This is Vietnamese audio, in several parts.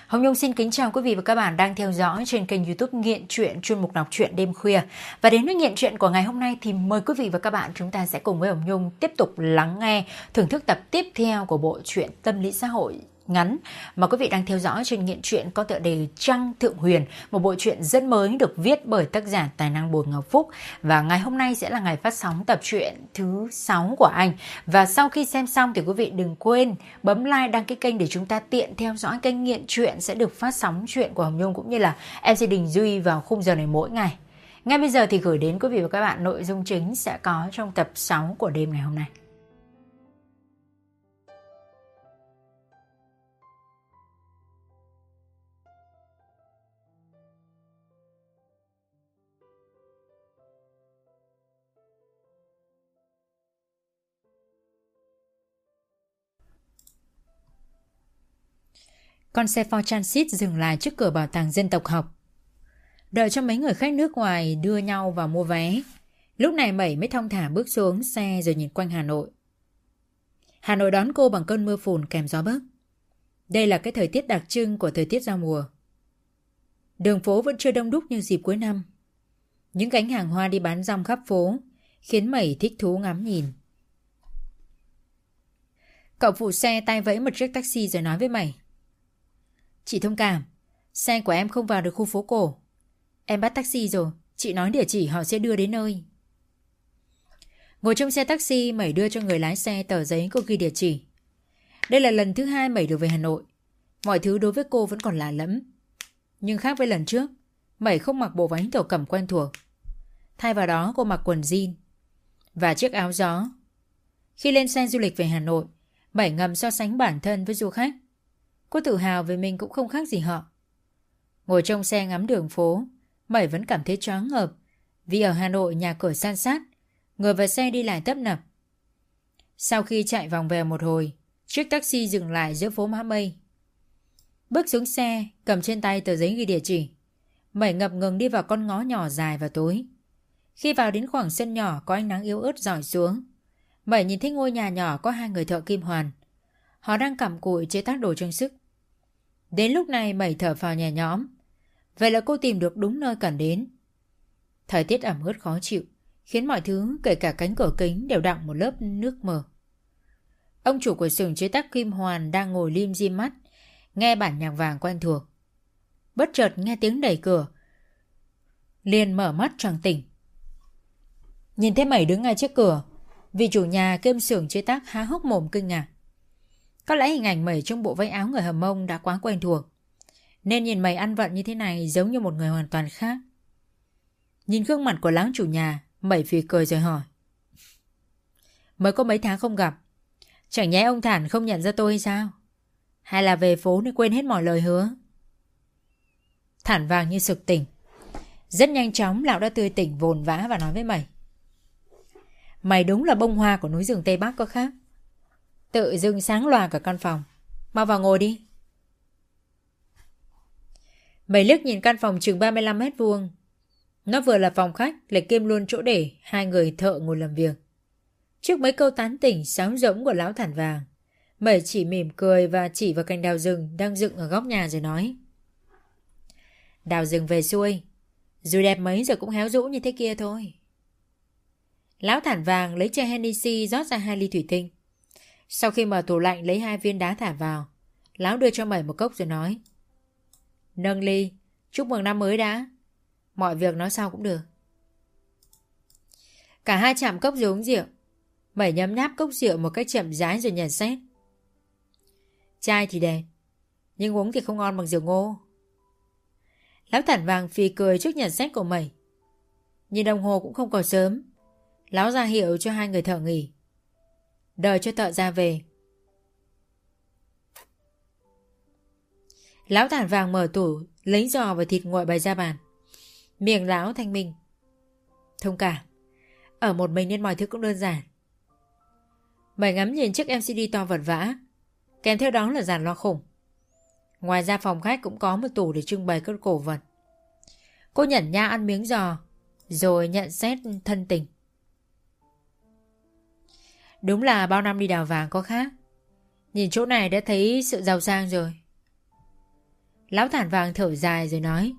Hồng Nhung xin kính chào quý vị và các bạn đang theo dõi trên kênh YouTube Nghiện Truyện, chuyên mục đọc truyện đêm khuya. Và đến với Nghiện Truyện của ngày hôm nay thì mời quý vị và các bạn chúng ta sẽ cùng với Hồng Nhung tiếp tục lắng nghe, thưởng thức tập tiếp theo của bộ truyện tâm lý xã hội ngắn mà quý vị đang theo dõi trên Nghiện Truyện có tựa đề Trăng Thượng Huyền, một bộ truyện rất mới được viết bởi tác giả tài năng Bùi Ngọc Phúc. Và ngày hôm nay sẽ là ngày phát sóng tập truyện thứ 6 của anh. Và sau khi xem xong thì quý vị đừng quên bấm like, đăng ký kênh để chúng ta tiện theo dõi kênh Nghiện Truyện sẽ được phát sóng truyện của Hồng Nhung cũng như là MC Đình Duy vào khung giờ này mỗi ngày. Ngay bây giờ thì gửi đến quý vị và các bạn nội dung chính sẽ có trong tập 6 của đêm ngày hôm nay. Con xe Ford Transit dừng lại trước cửa bảo tàng dân tộc học. Đợi cho mấy người khách nước ngoài đưa nhau vào mua vé, lúc này Mẩy mới thong thả bước xuống xe rồi nhìn quanh Hà Nội. Hà Nội đón cô bằng cơn mưa phùn kèm gió bấc. Đây là cái thời tiết đặc trưng của thời tiết giao mùa. Đường phố vẫn chưa đông đúc như dịp cuối năm. Những gánh hàng hoa đi bán rong khắp phố khiến Mẩy thích thú ngắm nhìn. Cậu phụ xe tay vẫy một chiếc taxi rồi nói với Mẩy: "Chị thông cảm, xe của em không vào được khu phố cổ. Em bắt taxi rồi, chị nói địa chỉ họ sẽ đưa đến nơi." Ngồi trong xe taxi, Mẩy đưa cho người lái xe tờ giấy có ghi địa chỉ. Đây là lần thứ 2 Mẩy được về Hà Nội. Mọi thứ đối với cô vẫn còn lạ lẫm. Nhưng khác với lần trước, Mẩy không mặc bộ váy thổ cẩm quen thuộc. Thay vào đó cô mặc quần jean và chiếc áo gió. Khi lên xe du lịch về Hà Nội, Mẩy ngầm so sánh bản thân với du khách. Cô tự hào về mình cũng không khác gì họ. Ngồi trong xe ngắm đường phố, Mẩy vẫn cảm thấy choáng ngợp vì ở Hà Nội nhà cửa san sát, người và xe đi lại tấp nập. Sau khi chạy vòng vèo một hồi, chiếc taxi dừng lại giữa phố Mã Mây. Bước xuống xe, cầm trên tay tờ giấy ghi địa chỉ, Mẩy ngập ngừng đi vào con ngõ nhỏ dài và tối. Khi vào đến khoảng sân nhỏ có ánh nắng yếu ớt rọi xuống, Mẩy nhìn thấy ngôi nhà nhỏ có 2 người thợ kim hoàn. Họ đang cặm cụi chế tác đồ trang sức. Đến lúc này Mẩy thở phào nhẹ nhõm. Vậy là cô tìm được đúng nơi cần đến. Thời tiết ẩm ướt khó chịu khiến mọi thứ kể cả cánh cửa kính đều đọng một lớp nước mờ. Ông chủ của xưởng chế tác kim hoàn đang ngồi lim dim mắt, nghe bản nhạc vàng quen thuộc. Bất chợt nghe tiếng đẩy cửa, liền mở mắt choàng tỉnh. Nhìn thấy Mẩy đứng ngay trước cửa, vị chủ nhà kiêm xưởng chế tác há hốc mồm kinh ngạc. Có lẽ hình ảnh Mẩy trong bộ váy áo người hầm mông đã quá quen thuộc, nên nhìn Mẩy ăn vận như thế này giống như một người hoàn toàn khác. Nhìn gương mặt của lão chủ nhà, Mẩy phì cười rồi hỏi: "Mới có mấy tháng không gặp, chẳng nhẽ ông Thản không nhận ra tôi hay sao? Hay là về phố nên quên hết mọi lời hứa?" Thản vàng như sực tỉnh. Rất nhanh chóng lão đã tươi tỉnh vồn vã và nói với Mẩy: "Mày đúng là bông hoa của núi rừng Tây Bắc có khác. Tự dưng sáng loà cả căn phòng. Mau vào ngồi đi." Mẩy liếc nhìn căn phòng chừng 35 mét vuông. Nó vừa là phòng khách lại kiêm luôn chỗ để 2 người thợ ngồi làm việc. Trước mấy câu tán tỉnh sáo rỗng của lão Thản vàng, Mẩy chỉ mỉm cười và chỉ vào cành đào rừng đang dựng ở góc nhà rồi nói: "Đào rừng về xuôi, dù đẹp mấy giờ cũng héo rũ như thế kia thôi." Lão Thản vàng lấy chai Hennessy rót ra 2 ly thủy tinh. Sau khi mở tủ lạnh lấy 2 viên đá thả vào, lão đưa cho Mẩy một cốc rồi nói: "Nâng ly, chúc mừng năm mới đã. Mọi việc nói sau cũng được." Cả hai chạm cốc rồi uống rượu. Mẩy nhấm nháp cốc rượu một cách chậm rãi rồi nhận xét: "Chai thì đẹp, nhưng uống thì không ngon bằng rượu ngô." Lão Thản vàng phì cười trước nhận xét của Mẩy. Nhìn đồng hồ cũng không còn sớm, lão ra hiệu cho 2 người thợ nghỉ. Đợi cho thợ ra về, lão Thản vàng mở tủ lấy giò và thịt nguội bày ra bàn. Miệng lão thanh minh: "Thông cảm, ở một mình nên mọi thứ cũng đơn giản." Mẩy ngắm nhìn chiếc LCD to vật vã, kèm theo đó là dàn loa khủng. Ngoài ra phòng khách cũng có một tủ để trưng bày các cổ vật. Cô nhẫn nha ăn miếng giò rồi nhận xét thân tình: "Đúng là bao năm đi đào vàng có khác. Nhìn chỗ này đã thấy sự giàu sang rồi." Lão Thản Vàng thở dài rồi nói: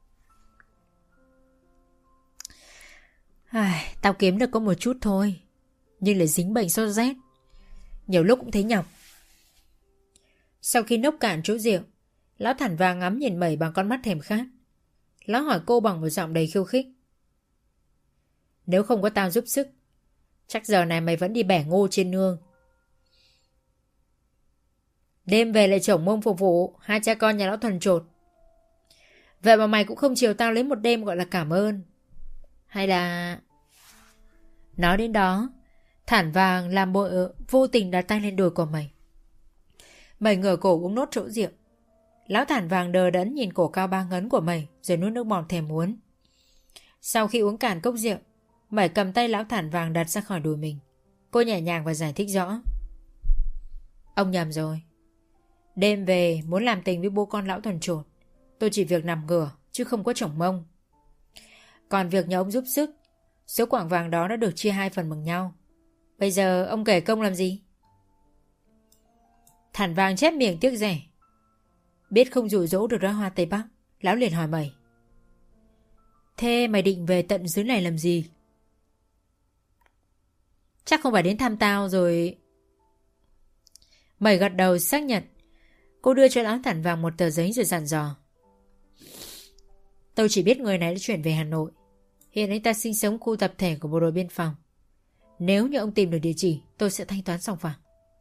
Tao kiếm được có một chút thôi, nhưng lại dính bệnh sốt rét, nhiều lúc cũng thấy nhọc. Sau khi nốc cạn chỗ rượu, Lão Thản Vàng ngắm nhìn Mẩy bằng con mắt thèm khát. Lão hỏi cô bằng một giọng đầy khiêu khích: Nếu không có tao giúp sức, chắc giờ này mày vẫn đi bẻ ngô trên nương. Đêm về lại chổng mông phục vụ hai cha con nhà lão thuần chột. Vậy mà mày cũng không chiều tao lấy một đêm gọi là cảm ơn. Hay là... Nói đến đó, Thản Vàng làm bộ vô tình đặt tay lên đùi của mày. Mày ngửa cổ uống nốt chỗ rượu. Lão Thản Vàng đờ đẫn nhìn cổ cao ba ngấn của mày, rồi nuốt nước bọt thèm muốn. Sau khi uống cạn cốc rượu, mày cầm tay Lão Thản Vàng đặt ra khỏi đùi mình. Cô nhẹ nhàng và giải thích rõ: Ông nhầm rồi. Đêm về muốn làm tình với bố con lão thuần chột, tôi chỉ việc nằm ngửa chứ không có chổng mông. Còn việc nhờ ông giúp sức, số quặng vàng đó đã được chia 2 phần bằng nhau. Bây giờ ông kể công làm gì? Thản Vàng chép miệng tiếc rẻ. Biết không dụ dỗ được ra hoa Tây Bắc, lão liền hỏi mày: Thế mày định về tận dưới này làm gì? Chắc không phải đến thăm tao rồi. Mày gật đầu xác nhận. Cô đưa cho lão Thản Vàng một tờ giấy rồi dặn dò: Tôi chỉ biết người này đã chuyển về Hà Nội. Hiện anh ta sinh sống khu tập thể của bộ đội biên phòng. Nếu như ông tìm được địa chỉ, tôi sẽ thanh toán sòng phẳng.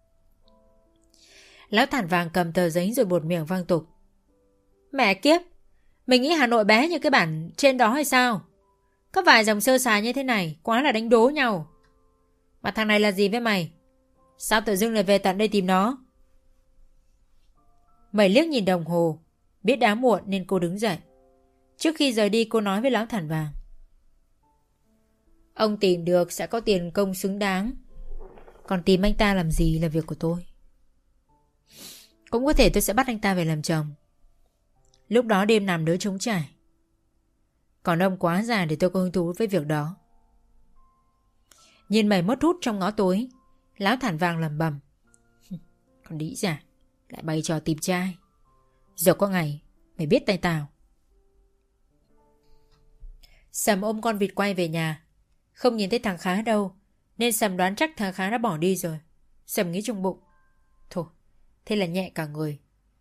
Lão Thản Vàng cầm tờ giấy rồi buột miệng vang tục: Mẹ kiếp, mình nghĩ Hà Nội bé như cái bản trên đó hay sao? Có vài dòng sơ sài như thế này, quá là đánh đố nhau. Mà thằng này là gì với mày? Sao tự dưng lại về tận đây tìm nó? Mày liếc nhìn đồng hồ, biết đã muộn nên cô đứng dậy. Trước khi rời đi cô nói với Lão Thản Vàng: Ông tìm được sẽ có tiền công xứng đáng. Còn tìm anh ta làm gì là việc của tôi. Cũng có thể tôi sẽ bắt anh ta về làm chồng. Lúc đó đêm nằm đứa trống trải. Còn ông quá già để tôi có hứng thú với việc đó. Nhìn mày mất hút trong ngõ tối, Lão Thản Vàng lẩm bẩm: Còn đĩ giả, lại bày trò tìm trai. Giờ có ngày mày biết tay tao. Sầm ôm con vịt quay về nhà. Không nhìn thấy thằng Khá đâu, nên Sầm đoán chắc thằng Khá đã bỏ đi rồi. Sầm nghĩ trong bụng: Thôi, thế là nhẹ cả người.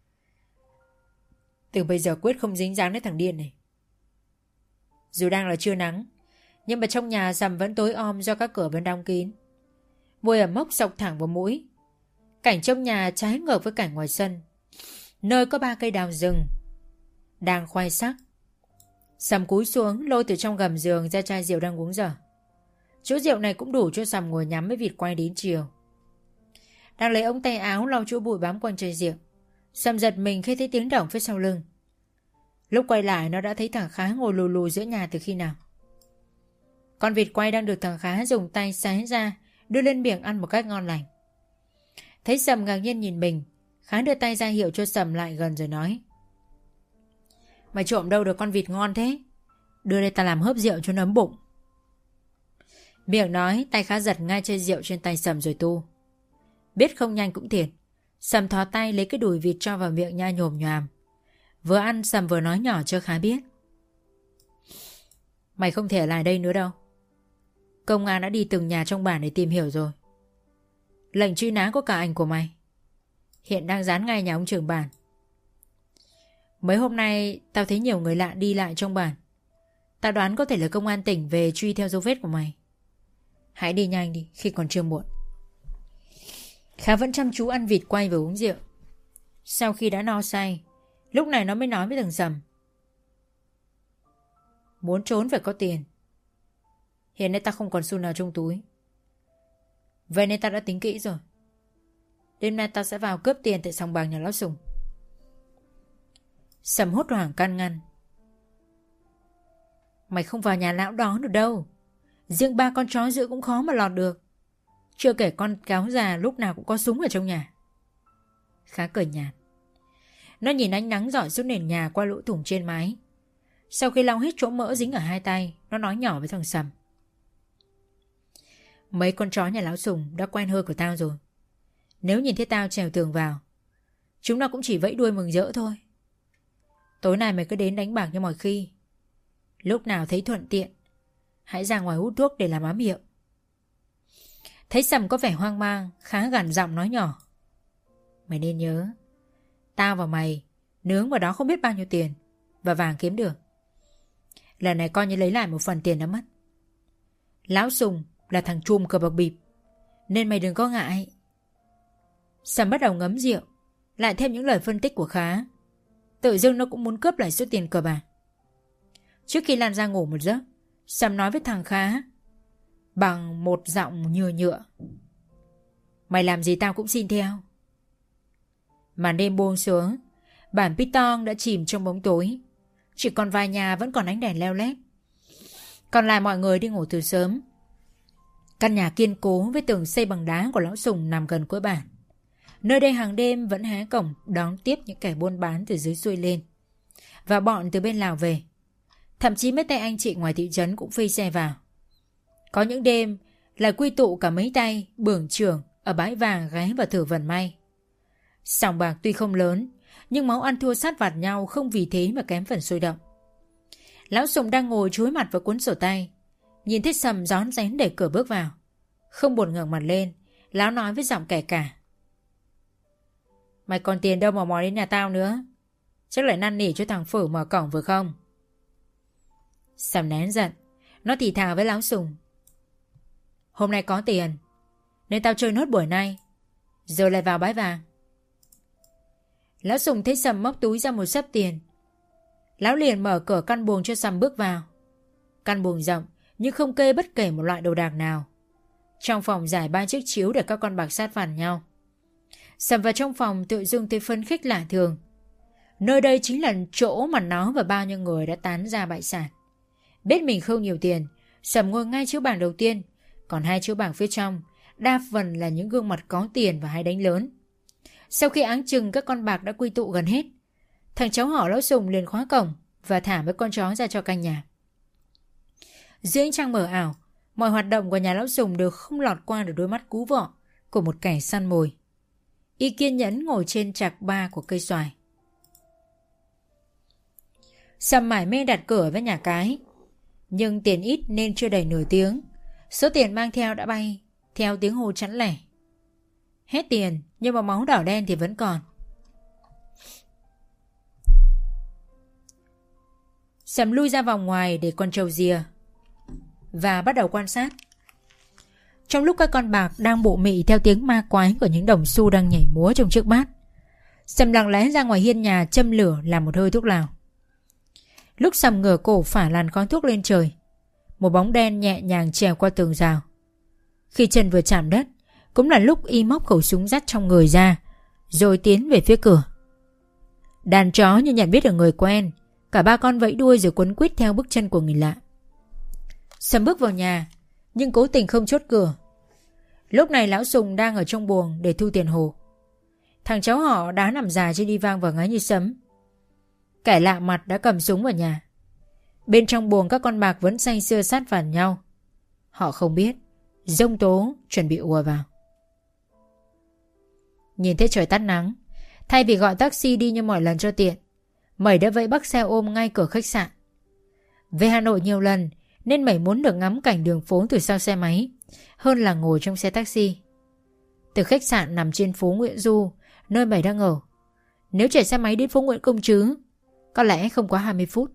Từ bây giờ quyết không dính dáng đến thằng điên này. Dù đang là trưa nắng, nhưng mà trong nhà Sầm vẫn tối om do các cửa vẫn đóng kín. Mùi ẩm mốc xộc thẳng vào mũi. Cảnh trong nhà trái ngược với cảnh ngoài sân, nơi có 3 cây đào rừng đang khoai sắc. Sầm cúi xuống lôi từ trong gầm giường ra chai rượu đang uống dở. Chỗ rượu này cũng đủ cho Sầm ngồi nhắm với vịt quay đến chiều. Đang lấy ống tay áo lau chỗ bụi bám quanh chai rượu, Sầm giật mình khi thấy tiếng động phía sau lưng. Lúc quay lại nó đã thấy thằng Khá ngồi lù lù giữa nhà từ khi nào. Con vịt quay đang được thằng Khá dùng tay xé ra đưa lên miệng ăn một cách ngon lành. Thấy Sầm ngạc nhiên nhìn mình, Khá đưa tay ra hiệu cho Sầm lại gần rồi nói: Mày trộm đâu được con vịt ngon thế? Đưa đây ta làm hớp rượu cho nó ấm bụng. Miệng nói, tay Khá giật ngay chai rượu trên tay Sầm rồi tu. Biết không nhanh cũng thiệt, Sầm thò tay lấy cái đùi vịt cho vào miệng nhai nhồm nhoàm. Vừa ăn Sầm vừa nói nhỏ cho Khá biết: Mày không thể ở lại đây nữa đâu. Công an đã đi từng nhà trong bản để tìm hiểu rồi. Lệnh truy nã có cả ảnh của mày, hiện đang dán ngay nhà ông trưởng bản. Mấy hôm nay tao thấy nhiều người lạ đi lại trong bản. Tao đoán có thể là công an tỉnh về truy theo dấu vết của mày. Hãy đi nhanh đi khi còn chưa muộn. Khá vẫn chăm chú ăn vịt quay và uống rượu. Sau khi đã no say, lúc này nó mới nói với thằng Sầm: Muốn trốn phải có tiền. Hiện nay tao không còn xu nào trong túi. Vậy nên tao đã tính kỹ rồi. Đêm nay tao sẽ vào cướp tiền tại sòng bạc nhà lão Sùng. Sầm hốt hoảng can ngăn: Mày không vào nhà lão đó được đâu. Riêng 3 con chó giữ cũng khó mà lọt được. Chưa kể con cáo già lúc nào cũng có súng ở trong nhà. Khá cười nhạt. Nó nhìn ánh nắng rọi xuống nền nhà qua lỗ thủng trên mái. Sau khi lau hết chỗ mỡ dính ở 2 tay, nó nói nhỏ với thằng Sầm: Mấy con chó nhà lão Sùng đã quen hơi của tao rồi. Nếu nhìn thấy tao trèo tường vào, chúng nó cũng chỉ vẫy đuôi mừng rỡ thôi. Tối nay mày cứ đến đánh bạc như mọi khi. Lúc nào thấy thuận tiện, hãy ra ngoài hút thuốc để làm ám hiệu. Thấy Sầm có vẻ hoang mang, khá gằn giọng nói nhỏ. Mày nên nhớ, tao và mày nướng vào đó không biết bao nhiêu tiền và vàng kiếm được. Lần này coi như lấy lại một phần tiền đã mất. Lão Sùng là thằng trùm cờ bạc bịp, nên mày đừng có ngại. Sầm bắt đầu ngấm rượu, lại thêm những lời phân tích của Khá. Tự dưng nó cũng muốn cướp lại số tiền cờ bạc. Trước khi Lan ra ngủ một giấc, Sầm nói với thằng Khá bằng một giọng nhựa nhựa. Mày làm gì tao cũng xin theo. Màn đêm buông xuống, bản Pitong đã chìm trong bóng tối. Chỉ còn vài nhà vẫn còn ánh đèn leo lét. Còn lại mọi người đi ngủ từ sớm. Căn nhà kiên cố với tường xây bằng đá của lão Sùng nằm gần cuối bản. Nơi đây hàng đêm vẫn hé cổng đón tiếp những kẻ buôn bán từ dưới xuôi lên và bọn từ bên Lào về. Thậm chí mấy tay anh chị ngoài thị trấn cũng phi xe vào. Có những đêm lại quy tụ cả mấy tay bưởng trưởng ở bãi vàng ghé vào thử vận may. Sòng bạc tuy không lớn, nhưng máu ăn thua sát vạt nhau không vì thế mà kém phần sôi động. Lão Sùng đang ngồi chúi mặt vào cuốn sổ tay, nhìn thấy Sầm rón rén đẩy cửa bước vào. Không buồn ngẩng mặt lên, lão nói với giọng kẻ cả. Mày còn tiền đâu mà mò đến nhà tao nữa. Chắc lại năn nỉ cho thằng Phử mở cổng vừa không? Sầm nén giận, nó thì thào với lão Sùng. Hôm nay có tiền, nên tao chơi nốt buổi nay, rồi lại vào bãi vàng. Lão Sùng thấy Sầm móc túi ra một xấp tiền. Lão liền mở cửa căn buồng cho Sầm bước vào. Căn buồng rộng nhưng không kê bất kể một loại đồ đạc nào. Trong phòng trải 3 chiếc chiếu để các con bạc sát phản nhau. Sầm vào trong phòng tự dưng thấy phấn khích lạ thường. Nơi đây chính là chỗ mà nó và bao nhiêu người đã tán ra bại sản. Biết mình không nhiều tiền, Sầm ngồi ngay chiếu bảng đầu tiên, còn 2 chiếu bảng phía trong đa phần là những gương mặt có tiền và hay đánh lớn. Sau khi áng chừng các con bạc đã quy tụ gần hết, thằng cháu họ lão Sùng liền khóa cổng và thả mấy con chó ra cho canh nhà. Dưới ánh trăng mờ ảo, mọi hoạt động của nhà lão Sùng đều không lọt qua được đôi mắt cú vọ của một kẻ săn mồi. Y kiên nhẫn ngồi trên trạc ba của cây xoài. Sầm mải mê đặt cửa với nhà cái, nhưng tiền ít nên chưa đầy nửa tiếng, số tiền mang theo đã bay theo tiếng hô chẵn lẻ. Hết tiền nhưng mà máu đỏ đen thì vẫn còn. Sầm lui ra vòng ngoài để con trâu rìa và bắt đầu quan sát. Trong lúc các con bạc đang bộ mị theo tiếng ma quái của những đồng xu đang nhảy múa trong chiếc bát, Sầm lặng lẽ ra ngoài hiên nhà châm lửa làm một hơi thuốc lào. Lúc Sầm ngửa cổ phả làn khói thuốc lên trời, một bóng đen nhẹ nhàng trèo qua tường rào. Khi chân vừa chạm đất, cũng là lúc y móc khẩu súng dắt trong người ra, rồi tiến về phía cửa. Đàn chó như nhận biết được người quen, cả ba con vẫy đuôi rồi quấn quýt theo bước chân của người lạ. Sầm bước vào nhà, nhưng cố tình không chốt cửa. Lúc này lão Sùng đang ở trong buồng để thu tiền hồ. Thằng cháu họ đã nằm dài trên đi vang và ngáy như sấm. Kẻ lạ mặt đã cầm súng vào nhà. Bên trong buồng các con bạc vẫn say sưa sát phản nhau. Họ không biết giông tố chuẩn bị ùa vào. Nhìn thấy trời tắt nắng, thay vì gọi taxi đi như mọi lần cho tiện, Mẩy đã vẫy bắt xe ôm ngay cửa khách sạn. Về Hà Nội nhiều lần nên Mẩy muốn được ngắm cảnh đường phố từ sau xe máy hơn là ngồi trong xe taxi. Từ khách sạn nằm trên phố Nguyễn Du, nơi Mẩy đang ở, nếu chạy xe máy đến phố Nguyễn Công Trứ, có lẽ không quá 20 phút.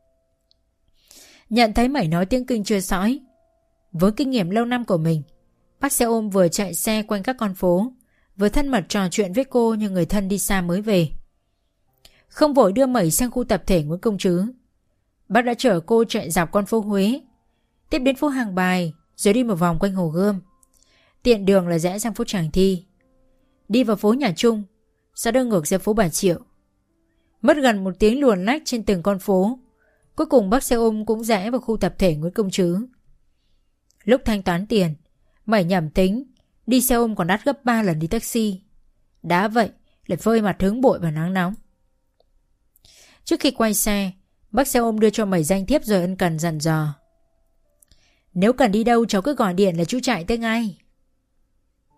Nhận thấy Mẩy nói tiếng Kinh chưa sõi, với kinh nghiệm lâu năm của mình, bác xe ôm vừa chạy xe quanh các con phố, vừa thân mật trò chuyện với cô như người thân đi xa mới về. Không vội đưa Mẩy sang khu tập thể Nguyễn Công Trứ, bác đã chở cô chạy dọc con phố Huế, tiếp đến phố Hàng Bài, rồi đi một vòng quanh Hồ Gươm. Tiện đường là rẽ sang phố Tràng Thi, đi vào phố Nhà Trung, sau đó ngược ra phố Bà Triệu. Mất gần 1 tiếng luồn lách trên từng con phố, cuối cùng bác xe ôm cũng rẽ vào khu tập thể Nguyễn Công Trứ. Lúc thanh toán tiền, Mẩy nhẩm tính đi xe ôm còn đắt gấp 3 lần đi taxi. Đã vậy lại phơi mặt hứng bội và nắng nóng. Trước khi quay xe, bác xe ôm đưa cho Mẩy danh thiếp rồi ân cần dặn dò. Nếu cần đi đâu cháu cứ gọi điện là chú chạy tới ngay.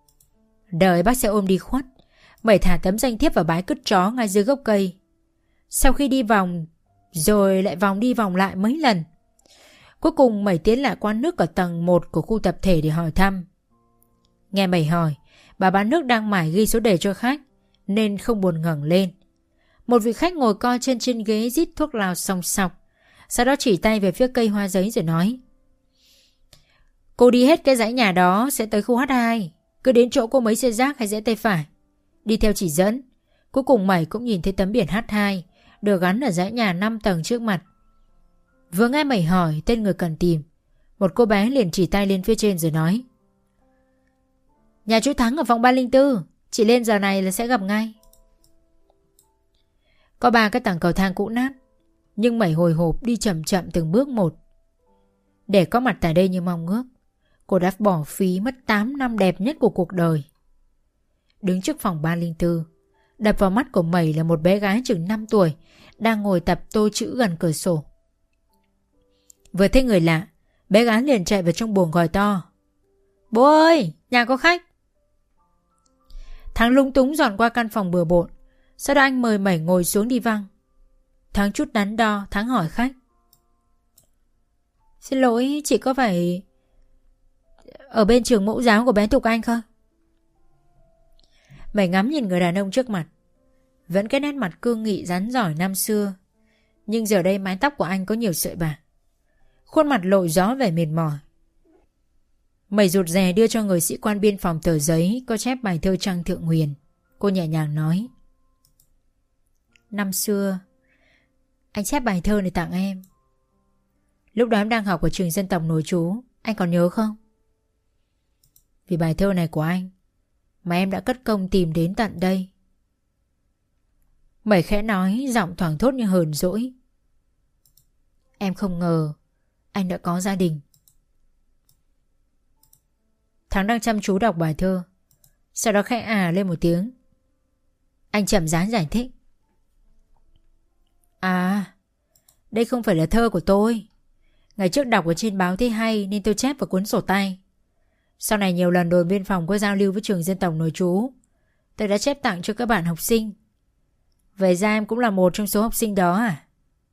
Đợi bác xe ôm đi khuất, Mẩy thả tấm danh thiếp vào bãi cứt chó ngay dưới gốc cây. Sau khi đi vòng rồi lại vòng đi vòng lại mấy lần, cuối cùng Mẩy tiến lại quán nước ở tầng 1 của khu tập thể để hỏi thăm. Nghe Mẩy hỏi, bà bán nước đang mải ghi số đề cho khách nên không buồn ngẩng lên. Một vị khách ngồi co chân trên ghế rít thuốc lào sòng sọc, sau đó chỉ tay về phía cây hoa giấy rồi nói: Cô đi hết cái dãy nhà đó sẽ tới khu H2. Cứ đến chỗ cô mấy xe rác hay rẽ tay phải, đi theo chỉ dẫn. Cuối cùng Mẩy cũng nhìn thấy tấm biển H2 được gắn ở dãy nhà 5 tầng trước mặt. Vừa nghe Mẩy hỏi tên người cần tìm, một cô bé liền chỉ tay lên phía trên rồi nói: Nhà chú Thắng ở phòng 304, chị lên giờ này là sẽ gặp ngay. Có 3 cái tầng cầu thang cũ nát, nhưng Mẩy hồi hộp đi chậm chậm từng bước một. Để có mặt tại đây như mong ước, cô đã bỏ phí mất 8 năm đẹp nhất của cuộc đời. Đứng trước phòng 304, đập vào mắt của Mẩy là một bé gái chừng 5 tuổi đang ngồi tập tô chữ gần cửa sổ. Vừa thấy người lạ, bé gái liền chạy vào trong buồng gọi to: Bố ơi, nhà có khách. Thắng lúng túng dọn qua căn phòng bừa bộn. Sau đó anh mời Mẩy ngồi xuống đi văng. Thắng chút đắn đo, Thắng hỏi khách: Xin lỗi, chị có phải ở bên trường mẫu giáo của bé Thục Anh không? Mẩy ngắm nhìn người đàn ông trước mặt. Vẫn cái nét mặt cương nghị rắn giỏi năm xưa, nhưng giờ đây mái tóc của anh có nhiều sợi bạc, khuôn mặt lộ rõ vẻ mệt mỏi. Mẩy rụt rè đưa cho người sĩ quan biên phòng tờ giấy có chép bài thơ Trang Thượng Nguyền. Cô nhẹ nhàng nói: Năm xưa anh chép bài thơ này tặng em. Lúc đó em đang học ở trường dân tộc nội trú, anh còn nhớ không? Vì bài thơ này của anh mà em đã cất công tìm đến tận đây. Mẩy khẽ nói, giọng thoảng thốt như hờn dỗi: Em không ngờ anh đã có gia đình. Thắng đang chăm chú đọc bài thơ, sau đó khẽ lên một tiếng. Anh chậm rãi giải thích: Đây không phải là thơ của tôi. Ngày trước đọc ở trên báo thấy hay nên tôi chép vào cuốn sổ tay. Sau này nhiều lần đồn biên phòng có giao lưu với trường dân tộc nội trú, tôi đã chép tặng cho các bạn học sinh. Vậy ra em cũng là một trong số học sinh đó à?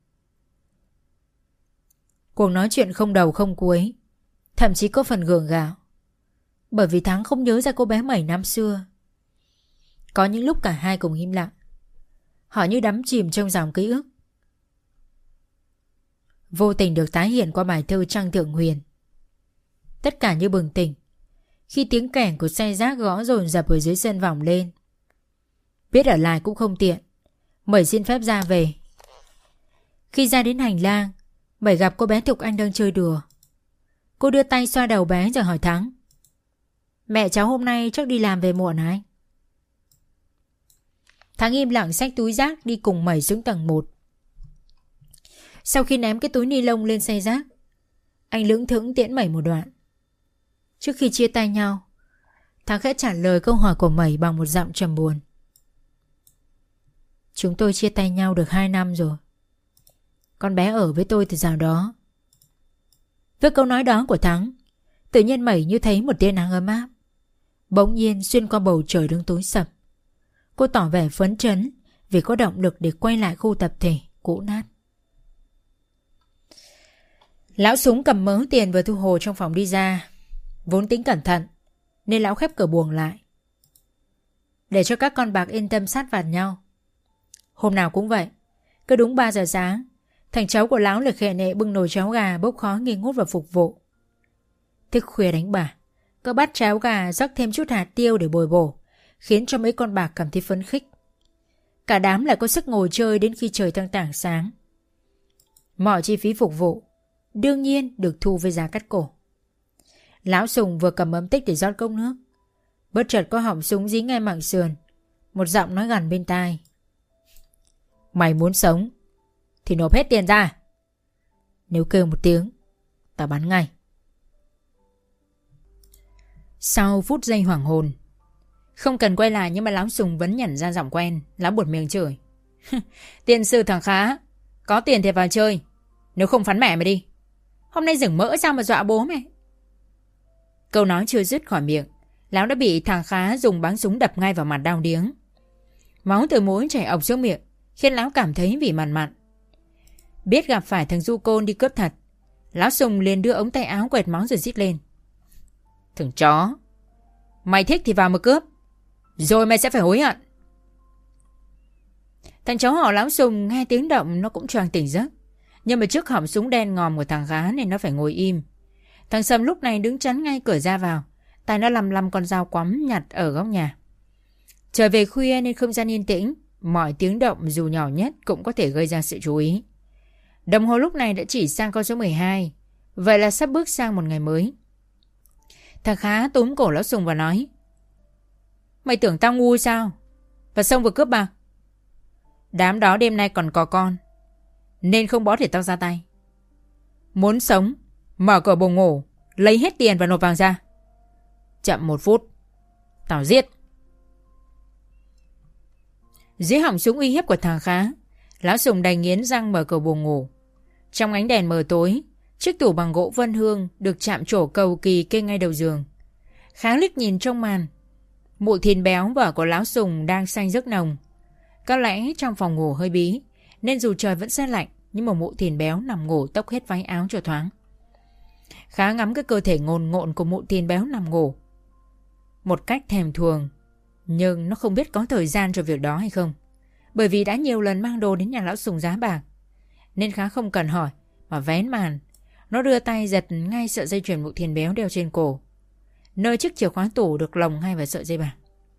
Cuộc nói chuyện không đầu không cuối, thậm chí có phần gượng gạo, bởi vì Thắng không nhớ ra cô bé Mẩy năm xưa. Có những lúc cả hai cùng im lặng, họ như đắm chìm trong dòng ký ức vô tình được tái hiện qua bài thơ Trang Thượng Nguyền. Tất cả như bừng tỉnh khi tiếng kẻng của xe rác gõ dồn dập ở dưới sân vọng lên. Biết ở lại cũng không tiện, Mẩy xin phép ra về. Khi ra đến hành lang, Mẩy gặp cô bé Thục Anh đang chơi đùa. Cô đưa tay xoa đầu bé rồi hỏi Thắng: Mẹ cháu hôm nay chắc đi làm về muộn hả anh? Thắng im lặng xách túi rác đi cùng Mẩy xuống tầng 1. Sau khi ném cái túi ni lông lên xe rác, anh lững thững tiễn Mẩy một đoạn. Trước khi chia tay nhau, Thắng khẽ trả lời câu hỏi của Mẩy bằng một giọng trầm buồn: Chúng tôi chia tay nhau được 2 năm rồi. Con bé ở với tôi từ giờ đó. Với câu nói đó của Thắng, tự nhiên Mẩy như thấy một tia nắng ấm áp bỗng nhiên xuyên qua bầu trời đang tối sập. Cô tỏ vẻ phấn chấn vì có động lực để quay lại khu tập thể cũ nát. Lão Súng cầm mớ tiền vừa thu hồi trong phòng đi ra. Vốn tính cẩn thận nên lão khép cửa buồng lại, để cho các con bạc yên tâm sát phạt nhau. Hôm nào cũng vậy, cứ đúng 3 giờ sáng, thằng cháu của lão lại khệ nệ bưng nồi cháo gà bốc khói nghi ngút vào phục vụ. Thức khuya đánh bạc, cứ bắt cháo gà rắc thêm chút hạt tiêu để bồi bổ, khiến cho mấy con bạc cảm thấy phấn khích. Cả đám lại có sức ngồi chơi đến khi trời tăng tảng sáng. Mọi chi phí phục vụ đương nhiên được thu với giá cắt cổ. Lão Sùng vừa cầm ấm tích để rót cốc nước, bất chợt có họng súng dí ngay mảng sườn. Một giọng nói gần bên tai: Mày muốn sống thì nộp hết tiền ra. Nếu kêu một tiếng, tao bắn ngay. Sau phút giây hoảng hồn, không cần quay lại nhưng mà lão Sùng vẫn nhận ra giọng quen. Lão buột miệng chửi: Tiền sư thằng Khá, có tiền thì vào chơi, nếu không phắn mẹ mày đi. Hôm nay rừng mỡ sao mà dọa bố mày. Câu nói chưa dứt khỏi miệng, lão đã bị thằng Khá dùng báng súng đập ngay vào mặt đau điếng. Máu từ mũi chảy ọc xuống miệng, khiến lão cảm thấy vì mằn mặn. Biết gặp phải thằng du côn đi cướp thật, lão Sùng liền đưa ống tay áo quệt máu rồi rít lên. Thằng chó, mày thích thì vào mà cướp, rồi mày sẽ phải hối hận. Thằng cháu họ lão Sùng nghe tiếng động nó cũng choàng tỉnh giấc. Nhưng mà trước họng súng đen ngòm của thằng Khá nên nó phải ngồi im. Thằng Sầm lúc này đứng chắn ngay cửa ra vào, tay nó lăm con dao quắm nhặt ở góc nhà. Trời về khuya nên không gian yên tĩnh, mọi tiếng động dù nhỏ nhất cũng có thể gây ra sự chú ý. Đồng hồ lúc này đã chỉ sang con số 12, vậy là sắp bước sang một ngày mới. Thằng Khá túm cổ lão Sùng và nói: Mày tưởng tao ngu sao? Và xông vừa cướp bạc. Đám đó đêm nay còn có con, nên không bó để tao ra tay. Muốn sống, mở cửa buồng ngủ, lấy hết tiền và nộp vàng ra. Chậm 1 phút, tao giết. Dưới họng súng uy hiếp của thằng Khá, lão Sùng đành nghiến răng mở cửa buồng ngủ. Trong ánh đèn mờ tối, chiếc tủ bằng gỗ vân hương được chạm trổ cầu kỳ kê ngay đầu giường. Khá liếc nhìn trong màn, mụ thìn béo vợ của lão Sùng đang say giấc nồng. Có lẽ trong phòng ngủ hơi bí, nên dù trời vẫn se lạnh, nhưng mà mụ thìn béo nằm ngủ tóc hết váy áo cho thoáng. Khá ngắm cái cơ thể ngồn ngộn của mụ thìn béo nằm ngủ một cách thèm thuồng, nhưng nó không biết có thời gian cho việc đó hay không, bởi vì đã nhiều lần mang đồ đến nhà lão Sùng giá bạc, nên Khá không cần hỏi mà vén màn. Nó đưa tay giật ngay sợi dây chuyền mụ thìn béo đeo trên cổ, nơi chiếc chìa khóa tủ được lồng ngay vào sợi dây bạc.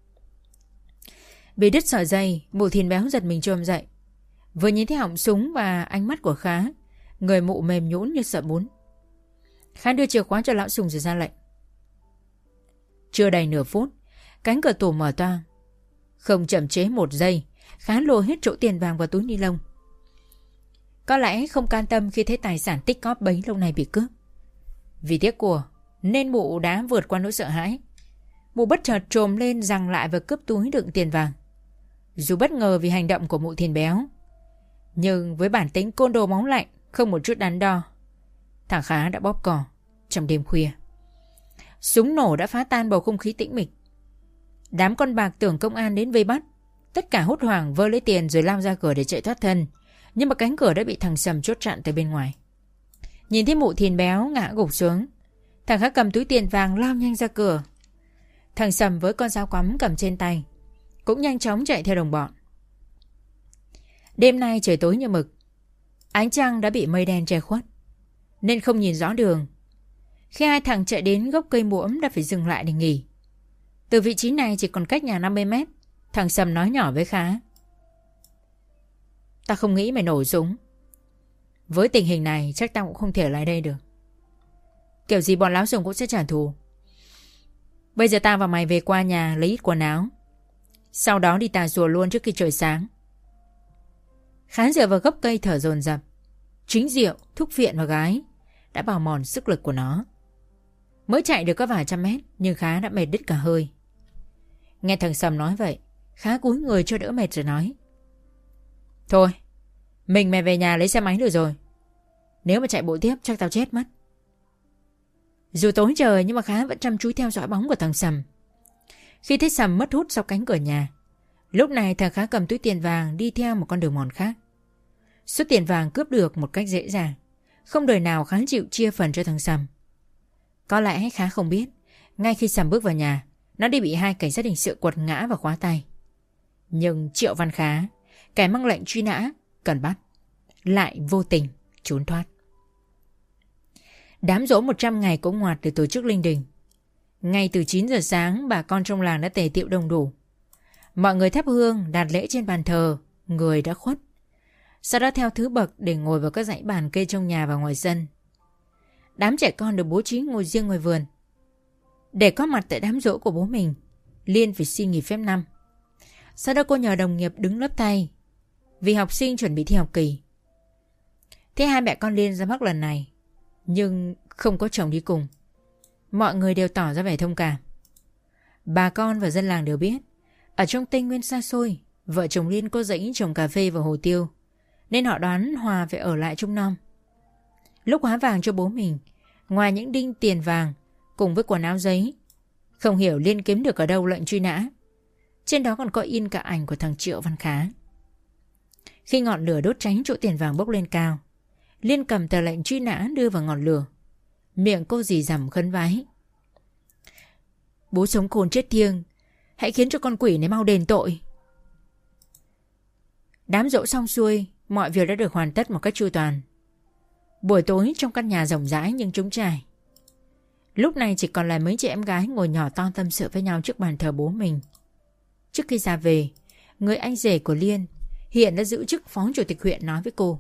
Bị đứt sợi dây, mụ thìn béo giật mình chồm dậy. Vừa nhìn thấy họng súng và ánh mắt của Khá, người mụ mềm nhũn như sợ bún. Khá đưa chìa khóa cho lão Sùng rồi ra lệnh. Chưa đầy nửa phút, cánh cửa tủ mở toang. Không chậm chế 1 giây, Khá lôi hết chỗ tiền vàng vào túi ni lông. Có lẽ không can tâm khi thấy tài sản tích cóp bấy lâu nay bị cướp. Vì tiếc của nên mụ đã vượt qua nỗi sợ hãi. Mụ bất chợt trồm lên giằng lại và cướp túi đựng tiền vàng. Dù bất ngờ vì hành động của mụ thìn béo, nhưng với bản tính côn đồ máu lạnh, không một chút đắn đo, thằng Khá đã bóp cò trong đêm khuya. Súng nổ đã phá tan bầu không khí tĩnh mịch. Đám con bạc tưởng công an đến vây bắt, tất cả hốt hoảng vơ lấy tiền rồi lao ra cửa để chạy thoát thân. Nhưng mà cánh cửa đã bị thằng Sầm chốt chặn từ bên ngoài. Nhìn thấy mụ thìn béo ngã gục xuống, thằng Khá cầm túi tiền vàng lao nhanh ra cửa. Thằng Sầm với con dao quắm cầm trên tay cũng nhanh chóng chạy theo đồng bọn. Đêm nay trời tối như mực, ánh trăng đã bị mây đen che khuất nên không nhìn rõ đường. Khi hai thằng chạy đến gốc cây muỗng đã phải dừng lại để nghỉ. Từ vị trí này chỉ còn cách nhà 50 mét. Thằng Sầm nói nhỏ với Khá: Ta không nghĩ mày nổ súng. Với tình hình này chắc tao cũng không thể lại đây được. Kiểu gì bọn lão Sùng cũng sẽ trả thù. Bây giờ tao và mày về qua nhà lấy ít quần áo, sau đó đi tà rùa luôn trước khi trời sáng. Khá dựa vào gốc cây thở dồn dập. Chính rượu, thuốc phiện và gái đã bào mòn sức lực của nó. Mới chạy được có vài trăm mét, nhưng Khá đã mệt đứt cả hơi. Nghe thằng Sầm nói vậy, Khá cúi người cho đỡ mệt rồi nói: Thôi, mày về nhà lấy xe máy được rồi. Nếu mà chạy bộ tiếp chắc tao chết mất. Dù tối trời nhưng mà Khá vẫn chăm chú theo dõi bóng của thằng Sầm. Khi thấy Sầm mất hút sau cánh cửa nhà, lúc này thằng Khá cầm túi tiền vàng đi theo một con đường mòn khác. Số tiền vàng cướp được một cách dễ dàng, không đời nào Khá chịu chia phần cho thằng Sầm. Có lẽ Khá không biết, ngay khi Sầm bước vào nhà, nó đi bị 2 cảnh sát hình sự quật ngã và khóa tay. Nhưng Triệu Văn Khá, kẻ mang lệnh truy nã cần bắt, lại vô tình trốn thoát. Đám giỗ 100 ngày cỗ ngoạt được tổ chức linh đình. Ngay từ 9 giờ sáng, bà con trong làng đã tề tựu đông đủ. Mọi người thắp hương đặt lễ trên bàn thờ người đã khuất, sau đó theo thứ bậc để ngồi vào các dãy bàn kê trong nhà và ngoài sân. Đám trẻ con được bố trí ngồi riêng ngoài vườn. Để có mặt tại đám giỗ của bố mình, Liên phải xin nghỉ phép năm. Sau đó cô nhờ đồng nghiệp đứng lớp thay, vì học sinh chuẩn bị thi học kỳ. Thế 2 mẹ con Liên ra Bắc lần này, nhưng không có chồng đi cùng. Mọi người đều tỏ ra vẻ thông cảm. Bà con và dân làng đều biết, ở trong Tây Nguyên xa xôi, vợ chồng Liên có dãy trồng cà phê và hồ tiêu, nên họ đoán Hòa phải ở lại Trung Nom. Lúc hóa vàng cho bố mình, ngoài những đinh tiền vàng cùng với quần áo giấy, không hiểu Liên kiếm được ở đâu lệnh truy nã. Trên đó còn có in cả ảnh của thằng Triệu Văn Khá. Khi ngọn lửa đốt cháy chỗ tiền vàng bốc lên cao, Liên cầm tờ lệnh truy nã đưa vào ngọn lửa. Miệng cô rì rằm khấn vái. Bố sống khôn chết thiêng, hãy khiến cho con quỷ này mau đền tội. Đám giỗ xong xuôi, mọi việc đã được hoàn tất một cách chu toàn. Buổi tối trong căn nhà rộng rãi nhưng trống trải. Lúc này chỉ còn lại mấy chị em gái ngồi nhỏ to tâm sự với nhau trước bàn thờ bố mình. Trước khi ra về, người anh rể của Liên hiện đã giữ chức phó chủ tịch huyện nói với cô.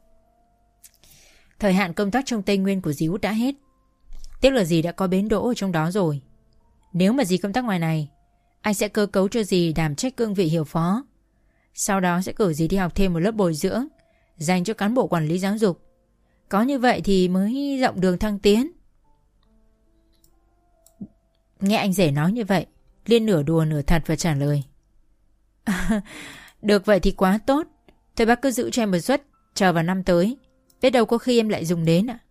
Thời hạn công tác trong Tây Nguyên của dì Út đã hết. Tiếc là dì đã có bến đỗ ở trong đó rồi. Nếu mà dì công tác ngoài này, anh sẽ cơ cấu cho dì đảm trách cương vị hiệu phó. Sau đó sẽ cử dì đi học thêm một lớp bồi dưỡng dành cho cán bộ quản lý giáo dục. Có như vậy thì mới rộng đường thăng tiến. Nghe anh rể nói như vậy, Liên nửa đùa nửa thật và trả lời. Được vậy thì quá tốt. Thôi bác cứ giữ cho em một suất, chờ vào năm tới. Biết đâu có khi em lại dùng đến ạ.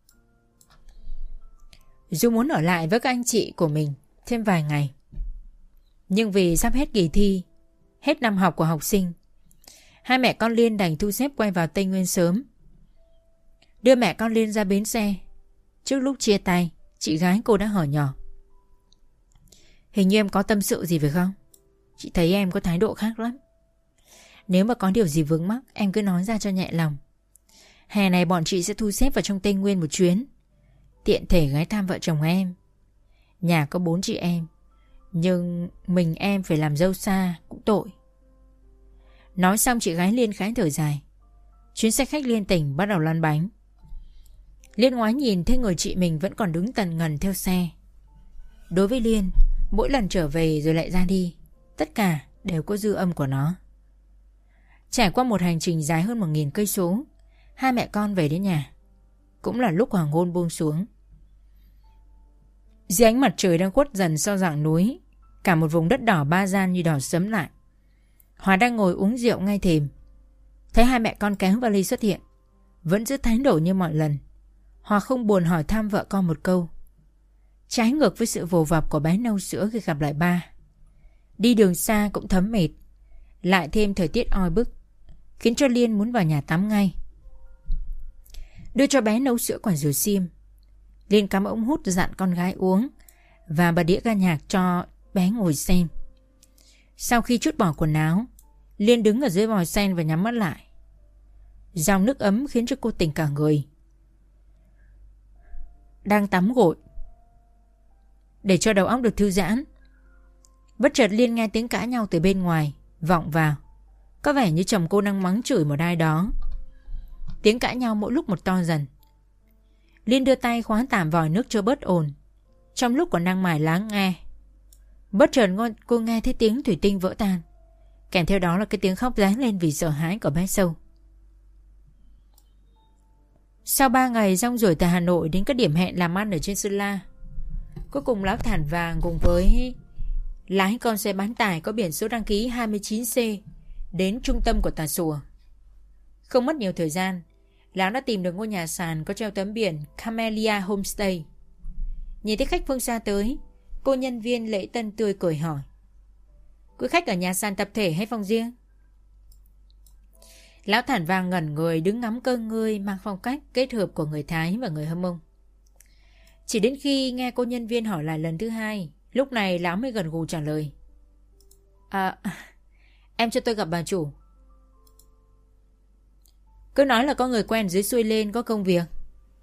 Dù muốn ở lại với các anh chị của mình thêm vài ngày, nhưng vì sắp hết kỳ thi, hết năm học của học sinh, hai mẹ con Liên đành thu xếp quay vào Tây Nguyên sớm. Đưa mẹ con Liên ra bến xe. Trước lúc chia tay, chị gái cô đã hỏi nhỏ. Hình như em có tâm sự gì phải không? Chị thấy em có thái độ khác lắm. Nếu mà có điều gì vướng mắc, em cứ nói ra cho nhẹ lòng. Hè này bọn chị sẽ thu xếp vào trong Tây Nguyên một chuyến, tiện thể ghé thăm vợ chồng em. Nhà có 4 chị em, nhưng mình em phải làm dâu xa cũng tội. Nói xong chị gái Liên khá thở dài. Chuyến xe khách liên tỉnh bắt đầu lăn bánh. Liên ngoái nhìn thấy người chị mình vẫn còn đứng tần ngần theo xe. Đối với Liên, mỗi lần trở về rồi lại ra đi, tất cả đều có dư âm của nó. Trải qua một hành trình dài hơn 1000 cây số, hai mẹ con về đến nhà. Cũng là lúc hoàng hôn buông xuống. Dưới ánh mặt trời đang khuất dần sau rặng núi, cả một vùng đất đỏ ba gian như đỏ sẫm lại. Hòa đang ngồi uống rượu ngay thềm, thấy hai mẹ con kéo vali xuất hiện, vẫn giữ thái độ như mọi lần. Hòa không buồn hỏi thăm vợ con một câu, trái ngược với sự vồ vập của bé nâu sữa khi gặp lại ba. Đi đường xa cũng thấm mệt, lại thêm thời tiết oi bức, khiến cho Liên muốn vào nhà tắm ngay. Đưa cho bé nấu sữa quả dừa xiêm, Liên cắm ống hút dặn con gái uống và bật đĩa ca nhạc cho bé ngồi xem. Sau khi trút bỏ quần áo, Liên đứng ở dưới vòi sen và nhắm mắt lại. Dòng nước ấm khiến cho cô tỉnh cả người. Đang tắm gội để cho đầu óc được thư giãn, bất chợt Liên nghe tiếng cãi nhau từ bên ngoài vọng vào. Có vẻ như chồng cô đang mắng chửi một ai đó. Tiếng cãi nhau mỗi lúc một to dần. Liên đưa tay khóa tạm vòi nước cho bớt ồn, trong lúc còn đang mải lắng nghe. Bất chợt cô nghe thấy tiếng thủy tinh vỡ tan, kèm theo đó là cái tiếng khóc ré lên vì sợ hãi của bé Sâu. Sau 3 ngày rong ruổi từ Hà Nội đến các điểm hẹn làm ăn ở trên Sơn La, cuối cùng Lão Thản Vàng cùng với lái con xe bán tải có biển số đăng ký 29C đến trung tâm của Tà Xùa. Không mất nhiều thời gian, Lão đã tìm được ngôi nhà sàn có treo tấm biển Camellia Homestay. Nhìn thấy khách phương xa tới, cô nhân viên lễ tân tươi cười hỏi, quý khách ở nhà sàn tập thể hay phòng riêng? Lão Thản Vàng ngẩn người đứng ngắm cơ ngơi mang phong cách kết hợp của người Thái và người Hâm Mông. Chỉ đến khi nghe cô nhân viên hỏi lại lần thứ hai, lúc này lão mới gật gù trả lời. Em cho tôi gặp bà chủ. Cứ nói là có người quen dưới xuôi lên có công việc.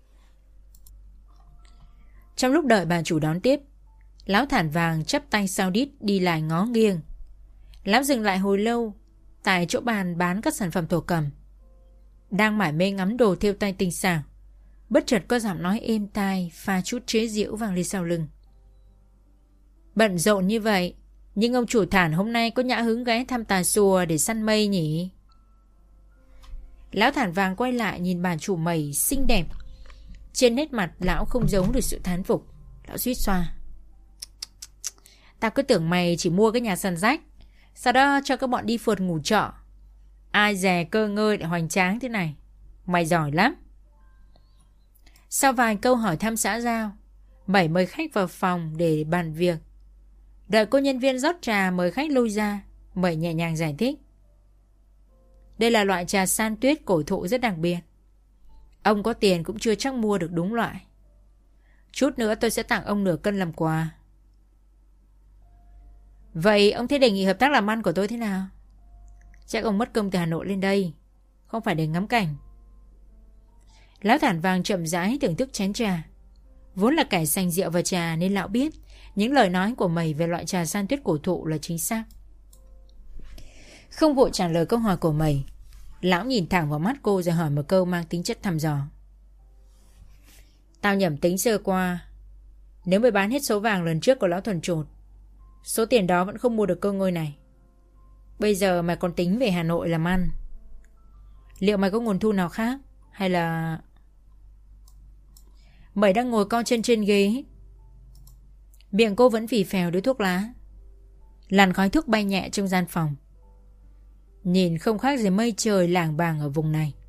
Trong lúc đợi bà chủ đón tiếp, Lão Thản Vàng chắp tay sau đít đi lại ngó nghiêng. Lão dừng lại hồi lâu tại chỗ bàn bán các sản phẩm thổ cẩm, đang mải mê ngắm đồ thêu tay tinh xảo. Bất chợt có giọng nói êm tai pha chút chế giễu vang lên sau lưng. Bận rộn như vậy, nhưng ông chủ Thản hôm nay có nhã hứng ghé thăm Tà Xùa để săn mây nhỉ? Lão Thản Vàng quay lại nhìn bà chủ mày xinh đẹp. Trên nét mặt lão không giấu được sự thán phục. Lão suýt xoa. Tao cứ tưởng mày chỉ mua cái nhà sàn rách, sau đó cho các bọn đi phượt ngủ trọ. Ai dè cơ ngơi lại hoành tráng thế này. Mày giỏi lắm. Sau vài câu hỏi thăm xã giao, Bảy mời khách vào phòng để bàn việc. Đợi cô nhân viên rót trà mời khách lui ra, Bảy nhẹ nhàng giải thích. Đây là loại trà san tuyết cổ thụ rất đặc biệt. Ông có tiền cũng chưa chắc mua được đúng loại. Chút nữa tôi sẽ tặng ông nửa cân làm quà. Vậy ông thấy đề nghị hợp tác làm ăn của tôi thế nào? Chắc ông mất công từ Hà Nội lên đây, không phải để ngắm cảnh. Lão Thản Vàng chậm rãi thưởng thức chén trà. Vốn là kẻ sành rượu và trà nên lão biết những lời nói của mày về loại trà san tuyết cổ thụ là chính xác. Không vội trả lời câu hỏi của mày, lão nhìn thẳng vào mắt cô rồi hỏi một câu mang tính chất thăm dò. Tao nhẩm tính sơ qua, nếu mày bán hết số vàng lần trước của lão Thuần Chột, số tiền đó vẫn không mua được cơ ngơi này. Bây giờ mày còn tính về Hà Nội làm ăn. Liệu mày có nguồn thu nào khác? Hay là... Mày đang ngồi co chân trên ghế. Miệng cô vẫn phì phèo đứa thuốc lá. Làn khói thuốc bay nhẹ trong gian phòng. Nhìn không khác gì mây trời lảng bàng ở vùng này.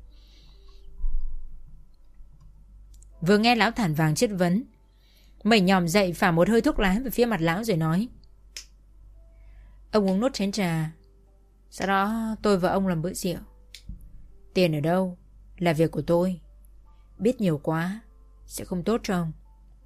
Vừa nghe lão Thản Vàng chất vấn, mày nhòm dậy phả một hơi thuốc lá về phía mặt lão rồi nói: Ông uống nốt chén trà, sau đó tôi và ông làm bữa rượu. Tiền ở đâu là việc của tôi. Biết nhiều quá sẽ không tốt cho ông.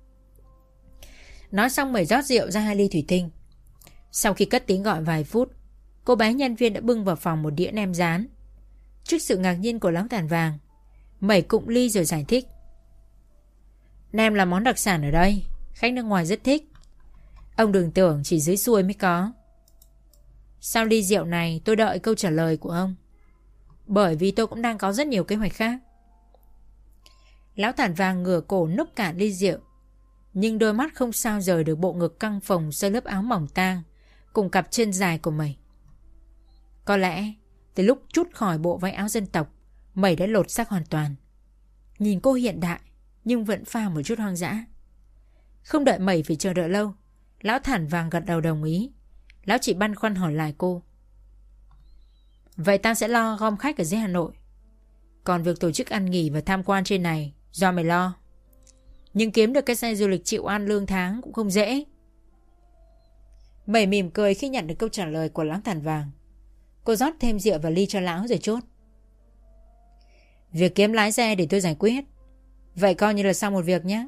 Nói xong mày rót rượu ra 2 ly thủy tinh. Sau khi cất tiếng gọi vài phút, cô bé nhân viên đã bưng vào phòng một đĩa nem rán. Trước sự ngạc nhiên của lão Thản Vàng, mày cụng ly rồi giải thích: Nem là món đặc sản ở đây, khách nước ngoài rất thích. Ông đừng tưởng chỉ dưới xuôi mới có. Sau ly rượu này tôi đợi câu trả lời của ông, bởi vì tôi cũng đang có rất nhiều kế hoạch khác. Lão Thản Vàng ngửa cổ nốc cạn ly rượu, nhưng đôi mắt không sao rời được bộ ngực căng phồng sau lớp áo mỏng tang cùng cặp chân dài của mày. Có lẽ từ lúc trút khỏi bộ váy áo dân tộc, mày đã lột xác hoàn toàn. Nhìn cô hiện đại nhưng vẫn pha một chút hoang dã. Không đợi mày phải chờ đợi lâu, lão Thản Vàng gật đầu đồng ý. Lão chỉ băn khoăn hỏi lại cô: Vậy tao sẽ lo gom khách ở dưới Hà Nội, còn việc tổ chức ăn nghỉ và tham quan trên này do mày lo. Nhưng kiếm được cái xe du lịch chịu ăn lương tháng cũng không dễ. Mày mỉm cười khi nhận được câu trả lời của lão Thản Vàng. Cô rót thêm rượu vào ly cho lão rồi chốt: Việc kiếm lái xe để tôi giải quyết. Vậy coi như là xong một việc nhé.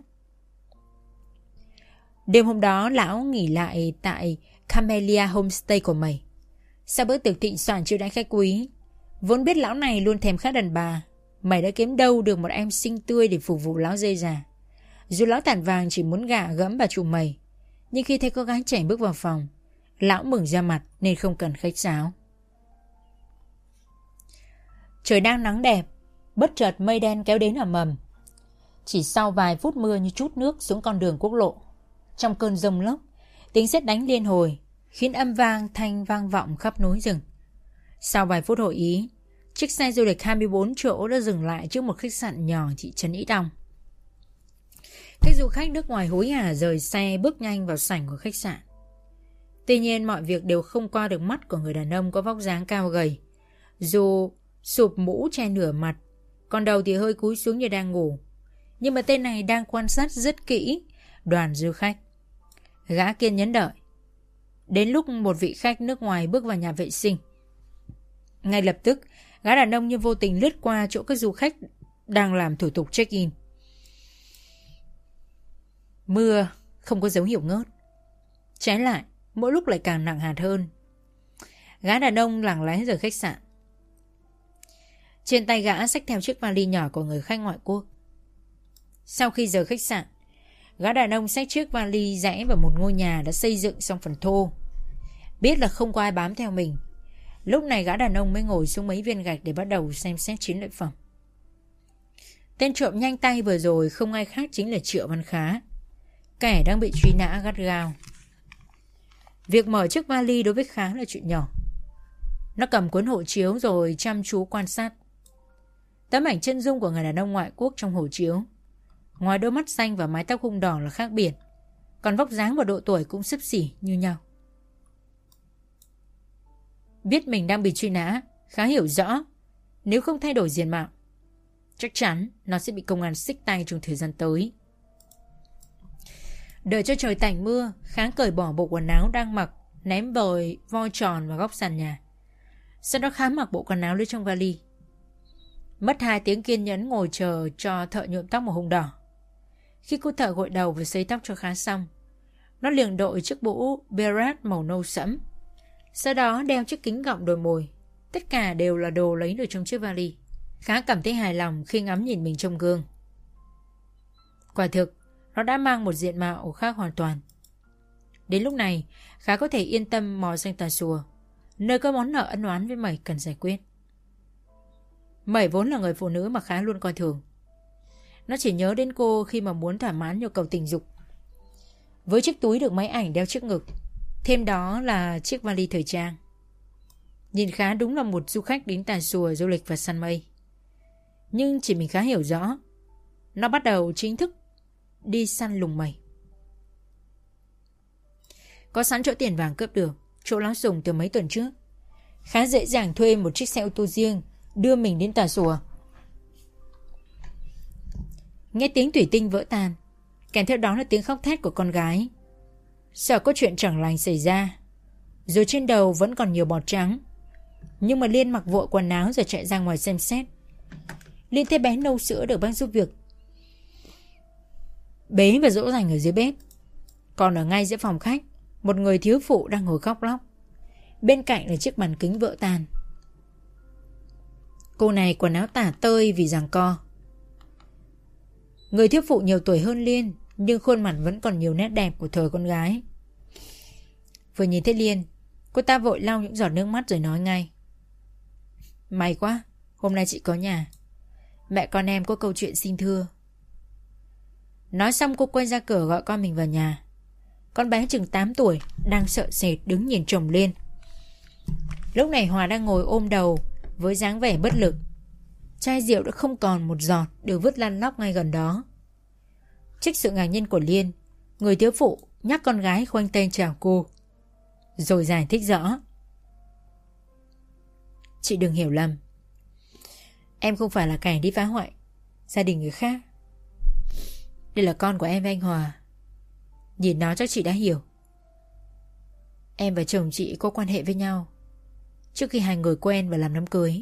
Đêm hôm đó lão nghỉ lại tại Camellia Homestay của mày. Sau bữa tiệc thịnh soạn chiêu đãi khách quý, vốn biết lão này luôn thèm khát đàn bà, mày đã kiếm đâu được một em xinh tươi để phục vụ lão dây già. Dù lão Thản Vàng chỉ muốn gạ gẫm bà chủ mày, nhưng khi thấy cô gái trẻ bước vào phòng, lão mừng ra mặt nên không cần khách sáo. Trời đang nắng đẹp, bất chợt mây đen kéo đến ầm ầm. Chỉ sau vài phút mưa như trút nước xuống con đường quốc lộ. Trong cơn giông lốc, tiếng sét đánh liên hồi khiến âm thanh vang vọng khắp núi rừng. Sau vài phút hội ý, chiếc xe du lịch 24 chỗ đã dừng lại trước một khách sạn nhỏ thị trấn Ý Đông. Các du khách nước ngoài hối hả rời xe bước nhanh vào sảnh của khách sạn. Tuy nhiên mọi việc đều không qua được mắt của người đàn ông có vóc dáng cao gầy. Dù sụp mũ che nửa mặt, còn đầu thì hơi cúi xuống như đang ngủ, nhưng mà tên này đang quan sát rất kỹ đoàn du khách. Gã kiên nhẫn đợi. Đến lúc một vị khách nước ngoài bước vào nhà vệ sinh, ngay lập tức gã đàn ông như vô tình lướt qua chỗ các du khách đang làm thủ tục check-in. Mưa không có dấu hiệu ngớt, trái lại mỗi lúc lại càng nặng hạt hơn. Gã đàn ông lặng lẽ rời khách sạn. Trên tay gã xách theo chiếc vali nhỏ của người khách ngoại quốc. Sau khi rời khách sạn, gã đàn ông xách chiếc vali rẽ vào một ngôi nhà đã xây dựng xong phần thô. Biết là không có ai bám theo mình, lúc này gã đàn ông mới ngồi xuống mấy viên gạch để bắt đầu xem xét chiến lợi phẩm. Tên trộm nhanh tay vừa rồi không ai khác chính là Triệu Văn Khá, kẻ đang bị truy nã gắt gao. Việc mở chiếc vali đối với Khá là chuyện nhỏ. Nó cầm cuốn hộ chiếu rồi chăm chú quan sát. Tấm ảnh chân dung của người đàn ông ngoại quốc trong hộ chiếu, ngoài đôi mắt xanh và mái tóc hung đỏ là khác biệt, còn vóc dáng và độ tuổi cũng xấp xỉ như nhau. Biết mình đang bị truy nã, Khá hiểu rõ nếu không thay đổi diện mạo, chắc chắn nó sẽ bị công an xích tay trong thời gian tới. Đợi cho trời tạnh mưa, Khá cởi bỏ bộ quần áo đang mặc, ném vội voi tròn vào góc sàn nhà. Sau đó Khá mặc bộ quần áo lấy trong vali. Mất 2 tiếng kiên nhẫn ngồi chờ cho thợ nhuộm tóc màu hồng đỏ. Khi cô thợ gội đầu và sấy tóc cho Khá xong, nó liền đội chiếc mũ beret màu nâu sẫm. Sau đó đeo chiếc kính gọng đồi mồi. Tất cả đều là đồ lấy được trong chiếc vali. Khá cảm thấy hài lòng khi ngắm nhìn mình trong gương. Quả thực, nó đã mang một diện mạo khác hoàn toàn. Đến lúc này, Khá có thể yên tâm mò sang Tà Xùa, nơi có món nợ ân oán với Mẩy cần giải quyết. Mẩy vốn là người phụ nữ mà Khá luôn coi thường. Nó chỉ nhớ đến cô khi mà muốn thỏa mãn nhu cầu tình dục. Với chiếc túi được máy ảnh đeo trước ngực, thêm đó là chiếc vali thời trang. Nhìn Khá đúng là một du khách đến Tà Xùa du lịch và săn mây. Nhưng chỉ mình Khá hiểu rõ, nó bắt đầu chính thức đi săn lùng Mẩy. Có sẵn chỗ tiền vàng cướp được, chỗ nó dùng từ mấy tuần trước, Khá dễ dàng thuê một chiếc xe ô tô riêng đưa mình đến Tà Xùa. Nghe tiếng thủy tinh vỡ tan, kèm theo đó là tiếng khóc thét của con gái. Sợ có chuyện chẳng lành xảy ra, rồi trên đầu vẫn còn nhiều bọt trắng. Nhưng mà Liên mặc vội quần áo rồi chạy ra ngoài xem xét. Liên thấy bé nâu sữa được bác giúp việc bế và dỗ dành ở dưới bếp. Còn ở ngay giữa phòng khách, một người thiếu phụ đang ngồi khóc lóc. Bên cạnh là chiếc bàn kính vỡ tan. Cô này quần áo tả tơi vì giằng co. Người thiếu phụ nhiều tuổi hơn Liên, nhưng khuôn mặt vẫn còn nhiều nét đẹp của thời con gái. Vừa nhìn thấy Liên, cô ta vội lau những giọt nước mắt rồi nói ngay: May quá, hôm nay chị có nhà. Mẹ con em có câu chuyện xin thưa. Nói xong cô quay ra cửa gọi con mình vào nhà. Con bé chừng 8 tuổi đang sợ sệt đứng nhìn chồng Liên. Lúc này Hòa đang ngồi ôm đầu với dáng vẻ bất lực. Chai rượu đã không còn một giọt, được vứt lăn lóc ngay gần đó. Trước sự ngạc nhiên của Liên, người thiếu phụ nhắc con gái khoanh tay chào cô, rồi giải thích rõ: Chị đừng hiểu lầm, em không phải là kẻ đi phá hoại gia đình người khác. Đây là con của em với anh Hòa. Nhìn nó chắc chị đã hiểu. Em và chồng chị có quan hệ với nhau trước khi hai người quen và làm đám cưới.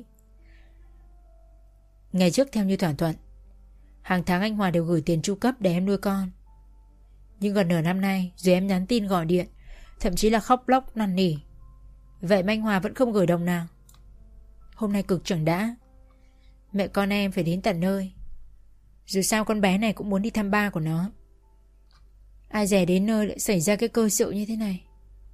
Ngày trước theo như thỏa thuận, hàng tháng anh Hòa đều gửi tiền chu cấp để em nuôi con. Nhưng gần nửa năm nay, dù em nhắn tin gọi điện, thậm chí là khóc lóc năn nỉ, vậy mà anh Hòa vẫn không gửi đồng nào. Hôm nay cực chẳng đã, mẹ con em phải đến tận nơi. Dù sao con bé này cũng muốn đi thăm ba của nó. Ai dè đến nơi lại xảy ra cái cơ sự như thế này.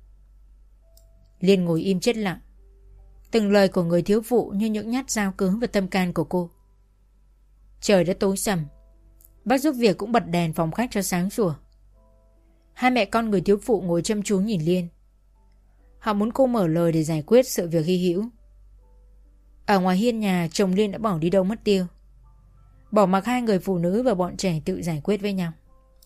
Liên ngồi im chết lặng. Từng lời của người thiếu phụ như những nhát dao cứng vào tâm can của cô. Trời đã tối sầm. Bác giúp việc cũng bật đèn phòng khách cho sáng sủa. Hai mẹ con người thiếu phụ ngồi chăm chú nhìn Liên. Họ muốn cô mở lời để giải quyết sự việc hy hữu. Ở ngoài hiên nhà, chồng Liên đã bỏ đi đâu mất tiêu, bỏ mặc hai người phụ nữ và bọn trẻ tự giải quyết với nhau.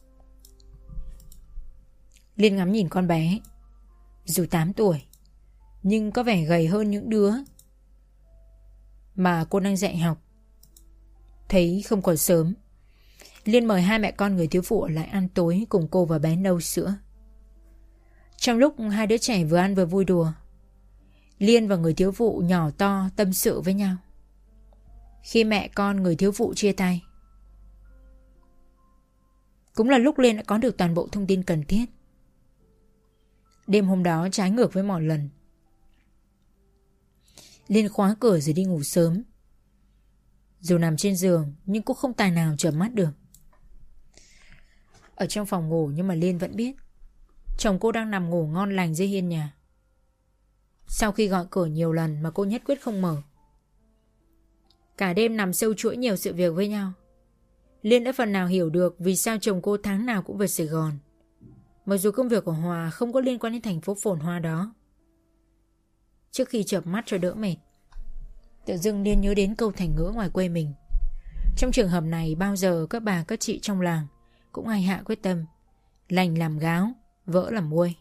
Liên ngắm nhìn con bé. Dù 8 tuổi, nhưng có vẻ gầy hơn những đứa mà cô đang dạy học. Thấy không còn sớm, Liên mời hai mẹ con người thiếu phụ ở lại ăn tối cùng cô và bé nâu sữa. Trong lúc hai đứa trẻ vừa ăn vừa vui đùa, Liên và người thiếu phụ nhỏ to tâm sự với nhau. Khi mẹ con người thiếu phụ chia tay, cũng là lúc Liên đã có được toàn bộ thông tin cần thiết. Đêm hôm đó trái ngược với mọi lần, Liên khóa cửa rồi đi ngủ sớm. Dù nằm trên giường nhưng cũng không tài nào chợp mắt được. Ở trong phòng ngủ nhưng mà Liên vẫn biết chồng cô đang nằm ngủ ngon lành dưới hiên nhà. Sau khi gọi cửa nhiều lần mà cô nhất quyết không mở, cả đêm nằm sâu chuỗi nhiều sự việc với nhau, Liên đã phần nào hiểu được vì sao chồng cô tháng nào cũng về Sài Gòn, mặc dù công việc của Hòa không có liên quan đến thành phố phồn hoa đó. Trước khi chợp mắt cho đỡ mệt, tự dưng Liên nhớ đến câu thành ngữ ngoài quê mình: trong trường hợp này bao giờ các bà các chị trong làng cũng hay hạ quyết tâm: lành làm gáo, vỡ làm muôi.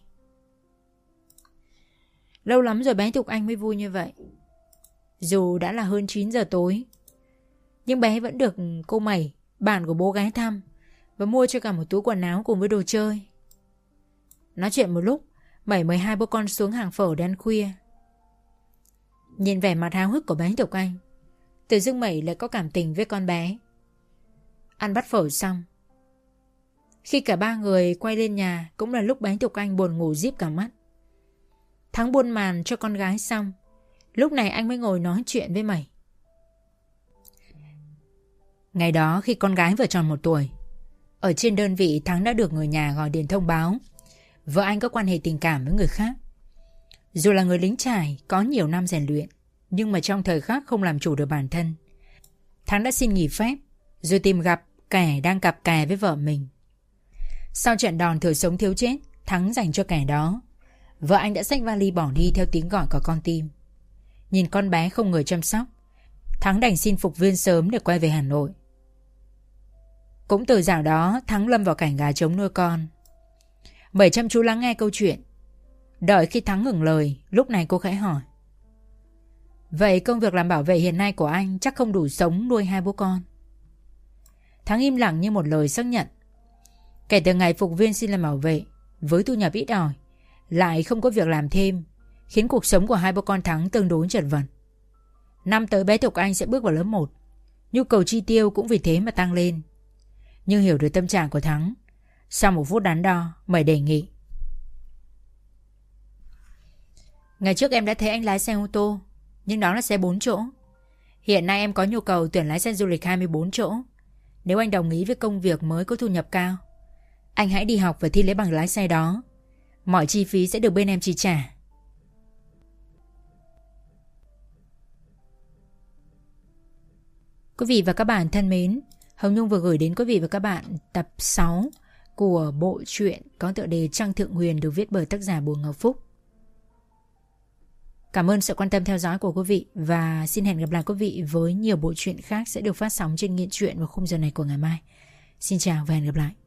Lâu lắm rồi bé Thục Anh mới vui như vậy. Dù đã là hơn 9 giờ tối, nhưng bé vẫn được cô Mẩy, bạn của bố gái thăm và mua cho cả một túi quần áo cùng với đồ chơi. Nói chuyện một lúc, Mẩy mời hai bố con xuống hàng phở để ăn khuya. Nhìn vẻ mặt háo hức của bé Thục Anh, tự dưng Mẩy lại có cảm tình với con bé. Ăn bát phở xong, khi cả ba người quay lên nhà cũng là lúc bé Thục Anh buồn ngủ díp cả mắt. Thắng buôn màn cho con gái xong, lúc này anh mới ngồi nói chuyện với Mẩy. Ngày đó khi con gái vừa tròn 1 tuổi, ở trên đơn vị Thắng đã được người nhà gọi điện thông báo vợ anh có quan hệ tình cảm với người khác. Dù là người lính trải có nhiều năm rèn luyện, nhưng mà trong thời khắc không làm chủ được bản thân, Thắng đã xin nghỉ phép rồi tìm gặp kẻ đang cặp kè với vợ mình. Sau trận đòn thừa sống thiếu chết Thắng dành cho kẻ đó, vợ anh đã xách vali bỏ đi theo tiếng gọi của con tim. Nhìn con bé không người chăm sóc, Thắng đành xin phục viên sớm để quay về Hà Nội. Cũng từ dạo đó Thắng lâm vào cảnh gà trống nuôi con. Mẩy chăm chú lắng nghe câu chuyện. Đợi khi Thắng ngừng lời, lúc này cô khẽ hỏi: Vậy công việc làm bảo vệ hiện nay của anh chắc không đủ sống nuôi 2 bố con? Thắng im lặng như một lời xác nhận. Kể từ ngày phục viên xin làm bảo vệ, với thu nhập ít ỏi, lại không có việc làm thêm, khiến cuộc sống của 2 bố con Thắng tương đối chật vật. Năm tới bé Thục Anh sẽ bước vào lớp 1, nhu cầu chi tiêu cũng vì thế mà tăng lên. Nhưng hiểu được tâm trạng của Thắng, sau một phút đắn đo, Mẩy đề nghị: Ngày trước em đã thấy anh lái xe ô tô, nhưng đó là xe 4 chỗ. Hiện nay em có nhu cầu tuyển lái xe du lịch 24 chỗ. Nếu anh đồng ý với công việc mới có thu nhập cao, anh hãy đi học và thi lấy bằng lái xe đó. Mọi chi phí sẽ được bên em chi trả. Quý vị và các bạn thân mến, Hồng Nhung vừa gửi đến quý vị và các bạn tập 6 của bộ truyện có tựa đề Trăng Thượng Huyền được viết bởi tác giả Bùi Ngọc Phúc. Cảm ơn sự quan tâm theo dõi của quý vị và xin hẹn gặp lại quý vị với nhiều bộ truyện khác sẽ được phát sóng trên Nghiện Truyện vào khung giờ này của ngày mai. Xin chào và hẹn gặp lại.